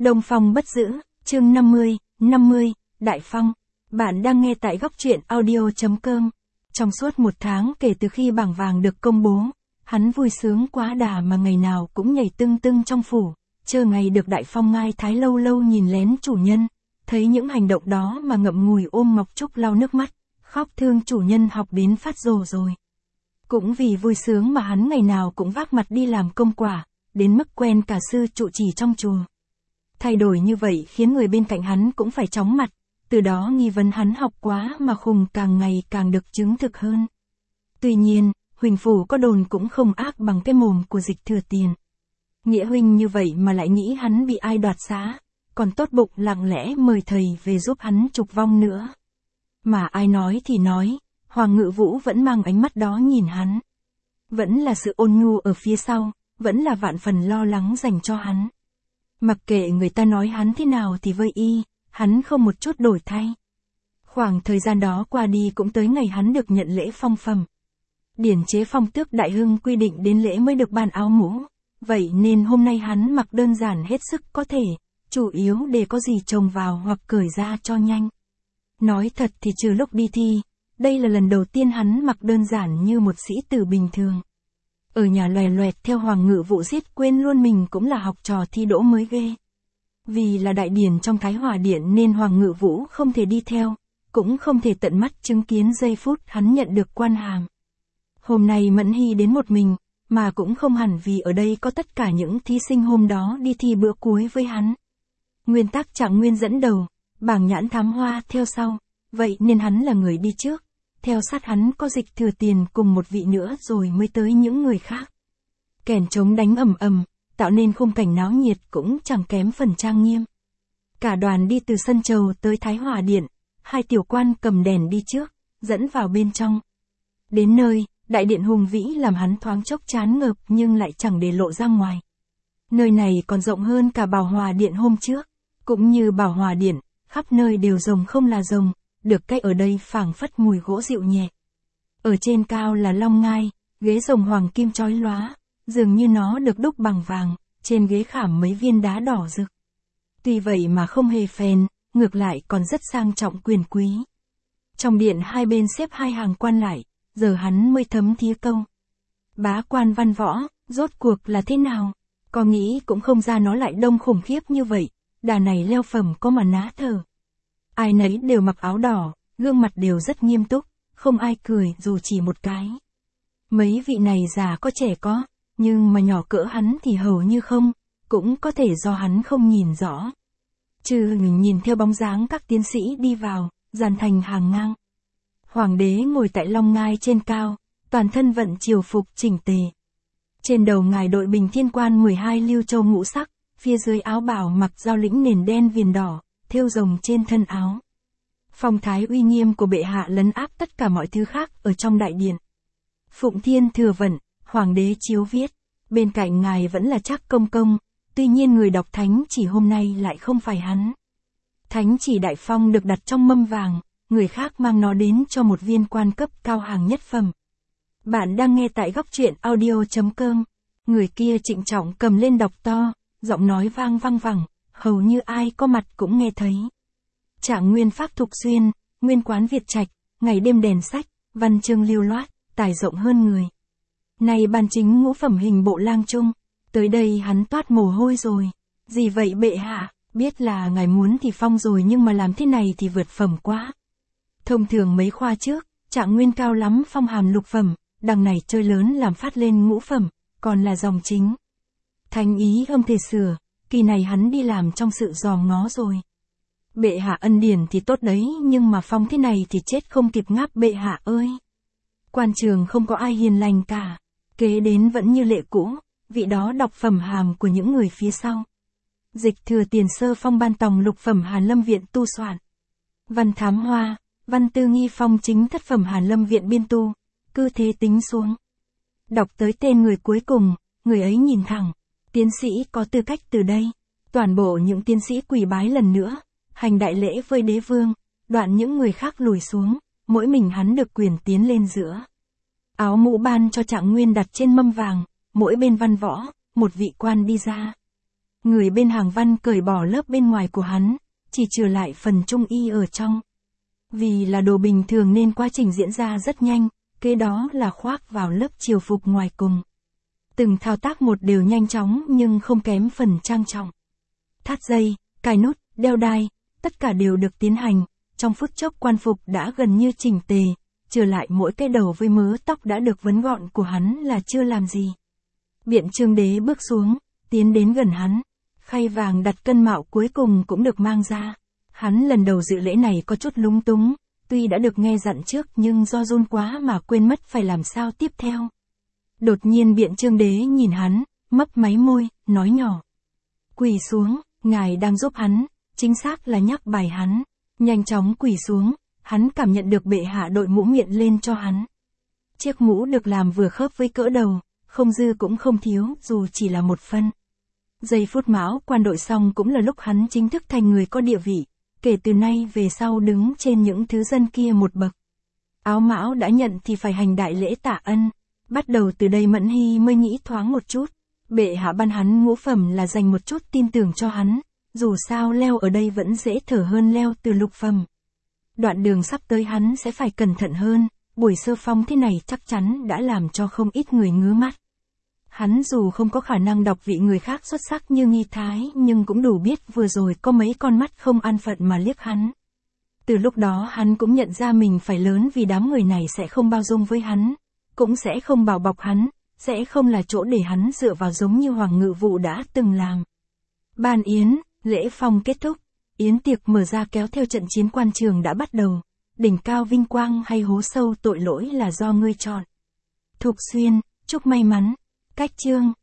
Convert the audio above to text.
Đông Phong bất giữ, chương 50, Đại Phong. Bạn đang nghe tại góc truyện audio.com. Trong suốt một tháng kể từ khi bảng vàng được công bố, hắn vui sướng quá đà mà ngày nào cũng nhảy tưng tưng trong phủ, chờ ngày được Đại Phong ngai thái lâu lâu nhìn lén chủ nhân. Thấy những hành động đó mà ngậm ngùi ôm Ngọc Trúc lau nước mắt, khóc thương chủ nhân học đến phát rồ rồi. Cũng vì vui sướng mà hắn ngày nào cũng vác mặt đi làm công quả, đến mức quen cả sư trụ trì trong chùa. Thay đổi như vậy khiến người bên cạnh hắn cũng phải chóng mặt, từ đó nghi vấn hắn học quá mà khùng càng ngày càng được chứng thực hơn. Tuy nhiên, Huỳnh Phủ có đồn cũng không ác bằng cái mồm của Dịch Thừa Tiền. Nghĩa huynh như vậy mà lại nghĩ hắn bị ai đoạt xá, còn tốt bụng lặng lẽ mời thầy về giúp hắn trục vong nữa. Mà ai nói thì nói, Hoàng Ngự Vũ vẫn mang ánh mắt đó nhìn hắn. Vẫn là sự ôn nhu ở phía sau, vẫn là vạn phần lo lắng dành cho hắn. Mặc kệ người ta nói hắn thế nào thì vơi y, hắn không một chút đổi thay. Khoảng thời gian đó qua đi cũng tới ngày hắn được nhận lễ phong phẩm. Điển chế phong tước đại hưng quy định đến lễ mới được ban áo mũ, vậy nên hôm nay hắn mặc đơn giản hết sức có thể, chủ yếu để có gì trồng vào hoặc cởi ra cho nhanh. Nói thật thì trừ lúc đi thi, đây là lần đầu tiên hắn mặc đơn giản như một sĩ tử bình thường. Ở nhà loè loẹt theo Hoàng Ngự Vũ giết quên luôn mình cũng là học trò thi đỗ mới ghê. Vì là đại điển trong Thái Hòa Điện nên Hoàng Ngự Vũ không thể đi theo, cũng không thể tận mắt chứng kiến giây phút hắn nhận được quan hàm. Hôm nay Mẫn Hy đến một mình, mà cũng không hẳn vì ở đây có tất cả những thí sinh hôm đó đi thi bữa cuối với hắn. Nguyên tắc Trạng Nguyên dẫn đầu, Bảng Nhãn Thám Hoa theo sau, vậy nên hắn là người đi trước. Theo sát hắn có Dịch Thừa Tiền cùng một vị nữa rồi mới tới những người khác. Kèn trống đánh ầm ầm, tạo nên khung cảnh náo nhiệt cũng chẳng kém phần trang nghiêm. Cả đoàn đi từ sân chầu tới Thái Hòa Điện, hai tiểu quan cầm đèn đi trước, dẫn vào bên trong. Đến nơi, đại điện hùng vĩ làm hắn thoáng chốc chán ngợp nhưng lại chẳng để lộ ra ngoài. Nơi này còn rộng hơn cả Bảo Hòa Điện hôm trước, cũng như Bảo Hòa Điện, khắp nơi đều rồng không là rồng. Được cái ở đây phảng phất mùi gỗ dịu nhẹ. Ở trên cao là long ngai, ghế rồng hoàng kim chói lóa, dường như nó được đúc bằng vàng, trên ghế khảm mấy viên đá đỏ rực. Tuy vậy mà không hề phèn, ngược lại còn rất sang trọng quyền quý. Trong điện hai bên xếp hai hàng quan lại, giờ hắn mới thấm thía câu. Bá quan văn võ, rốt cuộc là thế nào? Có nghĩ cũng không ra nó lại đông khủng khiếp như vậy, đà này leo phẩm có mà ná thở. Ai nấy đều mặc áo đỏ, gương mặt đều rất nghiêm túc, không ai cười dù chỉ một cái. Mấy vị này già có trẻ có, nhưng mà nhỏ cỡ hắn thì hầu như không, cũng có thể do hắn không nhìn rõ. Trừ nhìn theo bóng dáng các tiến sĩ đi vào, dàn thành hàng ngang. Hoàng đế ngồi tại long ngai trên cao, toàn thân vận triều phục chỉnh tề. Trên đầu ngài đội bình thiên quan 12 lưu châu ngũ sắc, phía dưới áo bào mặc giao lĩnh nền đen viền đỏ. Thêu rồng trên thân áo. Phong thái uy nghiêm của bệ hạ lấn áp tất cả mọi thứ khác ở trong đại điện. Phụng Thiên Thừa Vận, Hoàng đế chiếu viết, bên cạnh ngài vẫn là Trác Công Công, tuy nhiên người đọc thánh chỉ hôm nay lại không phải hắn. Thánh chỉ Đại Phong được đặt trong mâm vàng, người khác mang nó đến cho một viên quan cấp cao hàng nhất phẩm. Bạn đang nghe tại góc truyện audio.com, người kia trịnh trọng cầm lên đọc to, giọng nói vang vang vẳng. Hầu như ai có mặt cũng nghe thấy. Trạng Nguyên Phác Thục Xuyên, Nguyên Quán Việt Trạch, ngày đêm đèn sách, văn chương lưu loát, tài rộng hơn người. Này ban chính ngũ phẩm hình bộ lang trung, tới đây hắn toát mồ hôi rồi. Gì vậy bệ hạ, biết là ngài muốn thì phong rồi nhưng mà làm thế này thì vượt phẩm quá. Thông thường mấy khoa trước, Trạng Nguyên cao lắm phong hàm lục phẩm, đằng này chơi lớn làm phát lên ngũ phẩm, còn là dòng chính. Thánh ý không thể sửa. Kỳ này hắn đi làm trong sự dòm ngó rồi. Bệ hạ ân điển thì tốt đấy nhưng mà phong thế này thì chết không kịp ngáp bệ hạ ơi. Quan trường không có ai hiền lành cả. Kế đến vẫn như lệ cũ, vị đó đọc phẩm hàm của những người phía sau. Dịch Thừa Tiền sơ phong ban tòng lục phẩm Hàn Lâm Viện tu soạn. Văn Thám Hoa, Văn Tư Nghi phong chính thất phẩm Hàn Lâm Viện biên tu, cứ thế tính xuống. Đọc tới tên người cuối cùng, người ấy nhìn thẳng. Tiến sĩ có tư cách từ đây. Toàn bộ những tiến sĩ quỳ bái lần nữa, hành đại lễ với đế vương, đoạn những người khác lùi xuống, mỗi mình hắn được quyền tiến lên giữa. Áo mũ ban cho Trạng Nguyên đặt trên mâm vàng, mỗi bên văn võ, một vị quan đi ra. Người bên hàng văn cởi bỏ lớp bên ngoài của hắn, chỉ trừ lại phần trung y ở trong. Vì là đồ bình thường nên quá trình diễn ra rất nhanh, kế đó là khoác vào lớp triều phục ngoài cùng. Từng thao tác một đều nhanh chóng nhưng không kém phần trang trọng. Thắt dây, cài nút, đeo đai, tất cả đều được tiến hành, trong phút chốc quan phục đã gần như chỉnh tề, trừ lại mỗi cái đầu với mớ tóc đã được vấn gọn của hắn là chưa làm gì. Biện Trương Đế bước xuống, tiến đến gần hắn, khay vàng đặt cân mạo cuối cùng cũng được mang ra. Hắn lần đầu dự lễ này có chút lúng túng, tuy đã được nghe dặn trước nhưng do run quá mà quên mất phải làm sao tiếp theo. Đột nhiên Biện Trương Đế nhìn hắn, mấp máy môi, nói nhỏ. Quỳ xuống, ngài đang giúp hắn, chính xác là nhắc bài hắn. Nhanh chóng quỳ xuống, hắn cảm nhận được bệ hạ đội mũ miện lên cho hắn. Chiếc mũ được làm vừa khớp với cỡ đầu, không dư cũng không thiếu dù chỉ là một phân. Giây phút Mão quan đội xong cũng là lúc hắn chính thức thành người có địa vị, kể từ nay về sau đứng trên những thứ dân kia một bậc. Áo Mão đã nhận thì phải hành đại lễ tạ ân. Bắt đầu từ đây Mẫn Hy mới nghĩ thoáng một chút. Bệ hạ ban hắn ngũ phẩm là dành một chút tin tưởng cho hắn, dù sao leo ở đây vẫn dễ thở hơn leo từ lục phẩm. Đoạn đường sắp tới hắn sẽ phải cẩn thận hơn, buổi sơ phong thế này chắc chắn đã làm cho không ít người ngứa mắt. Hắn dù không có khả năng đọc vị người khác xuất sắc như Nghi Thái nhưng cũng đủ biết vừa rồi có mấy con mắt không an phận mà liếc hắn. Từ lúc đó hắn cũng nhận ra mình phải lớn vì đám người này sẽ không bao dung với hắn, cũng sẽ không bảo bọc hắn, sẽ không là chỗ để hắn dựa vào giống như Hoàng Ngự Vụ đã từng làm. Ban yến, lễ phong kết thúc, yến tiệc mở ra kéo theo trận chiến quan trường đã bắt đầu. Đỉnh cao vinh quang hay hố sâu tội lỗi là do ngươi chọn. Thục Xuyên, chúc may mắn. Cách chương